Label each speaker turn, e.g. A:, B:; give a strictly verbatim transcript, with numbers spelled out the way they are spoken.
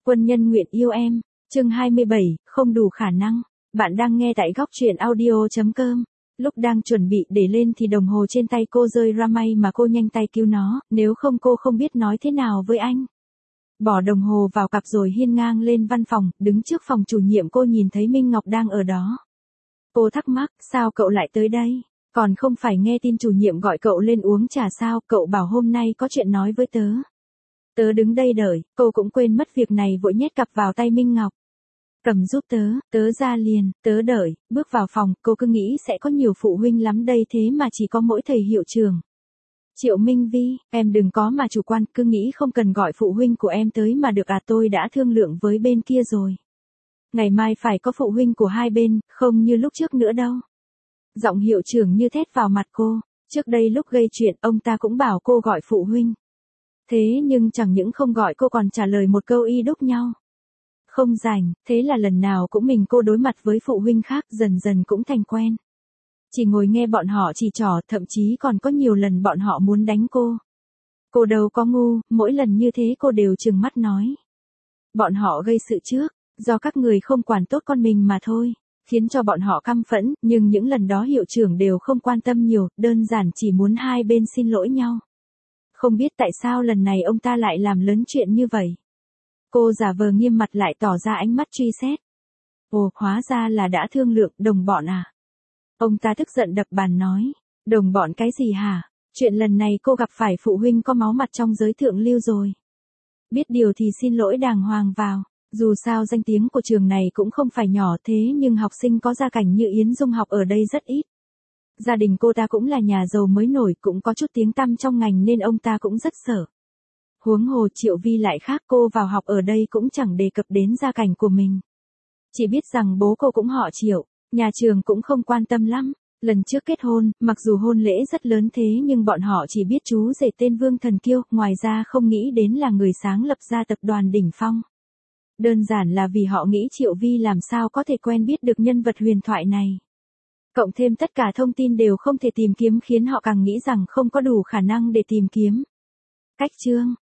A: Quân nhân nguyện yêu em. Chương hai mươi bảy, không đủ khả năng. Bạn đang nghe tại góc truyện audio chấm com. Lúc đang chuẩn bị để lên thì đồng hồ trên tay cô rơi ra may mà cô nhanh tay cứu nó, nếu không cô không biết nói thế nào với anh. Bỏ đồng hồ vào cặp rồi hiên ngang lên văn phòng, đứng trước phòng chủ nhiệm cô nhìn thấy Minh Ngọc đang ở đó. Cô thắc mắc, sao cậu lại tới đây? Còn không phải nghe tin chủ nhiệm gọi cậu lên uống trà sao, cậu bảo hôm nay có chuyện nói với tớ. Tớ đứng đây đợi, cô cũng quên mất việc này vội nhét cặp vào tay Minh Ngọc. Cầm giúp tớ, tớ ra liền, tớ đợi, bước vào phòng, cô cứ nghĩ sẽ có nhiều phụ huynh lắm đây thế mà chỉ có mỗi thầy hiệu trưởng. Triệu Minh Vi, em đừng có mà chủ quan, cứ nghĩ không cần gọi phụ huynh của em tới mà được à, tôi đã thương lượng với bên kia rồi. Ngày mai phải có phụ huynh của hai bên, không như lúc trước nữa đâu. Giọng hiệu trưởng như thét vào mặt cô, trước đây lúc gây chuyện ông ta cũng bảo cô gọi phụ huynh. Thế nhưng chẳng những không gọi cô còn trả lời một câu y đúc nhau. Không rảnh, thế là lần nào cũng mình cô đối mặt với phụ huynh khác, dần dần cũng thành quen. Chỉ ngồi nghe bọn họ chỉ trỏ, thậm chí còn có nhiều lần bọn họ muốn đánh cô. Cô đâu có ngu, mỗi lần như thế cô đều trừng mắt nói. Bọn họ gây sự trước, do các người không quản tốt con mình mà thôi, khiến cho bọn họ căm phẫn, nhưng những lần đó hiệu trưởng đều không quan tâm nhiều, đơn giản chỉ muốn hai bên xin lỗi nhau. Không biết tại sao lần này ông ta lại làm lớn chuyện như vậy. Cô giả vờ nghiêm mặt lại tỏ ra ánh mắt truy xét. Ồ, hóa ra là đã thương lượng, đồng bọn à? Ông ta tức giận đập bàn nói. Đồng bọn cái gì hả? Chuyện lần này cô gặp phải phụ huynh có máu mặt trong giới thượng lưu rồi. Biết điều thì xin lỗi đàng hoàng vào. Dù sao danh tiếng của trường này cũng không phải nhỏ thế nhưng học sinh có gia cảnh như Yến Dung học ở đây rất ít. Gia đình cô ta cũng là nhà giàu mới nổi, cũng có chút tiếng tăm trong ngành nên ông ta cũng rất sợ. Huống hồ Triệu Vi lại khác, cô vào học ở đây cũng chẳng đề cập đến gia cảnh của mình. Chỉ biết rằng bố cô cũng họ Triệu, nhà trường cũng không quan tâm lắm. Lần trước kết hôn, mặc dù hôn lễ rất lớn thế nhưng bọn họ chỉ biết chú rể tên Vương Thần Kiêu, ngoài ra không nghĩ đến là người sáng lập ra tập đoàn đỉnh phong. Đơn giản là vì họ nghĩ Triệu Vi làm sao có thể quen biết được nhân vật huyền thoại này. Cộng thêm tất cả thông tin đều không thể tìm kiếm khiến họ càng nghĩ rằng không có đủ khả năng để tìm kiếm. Cách chương,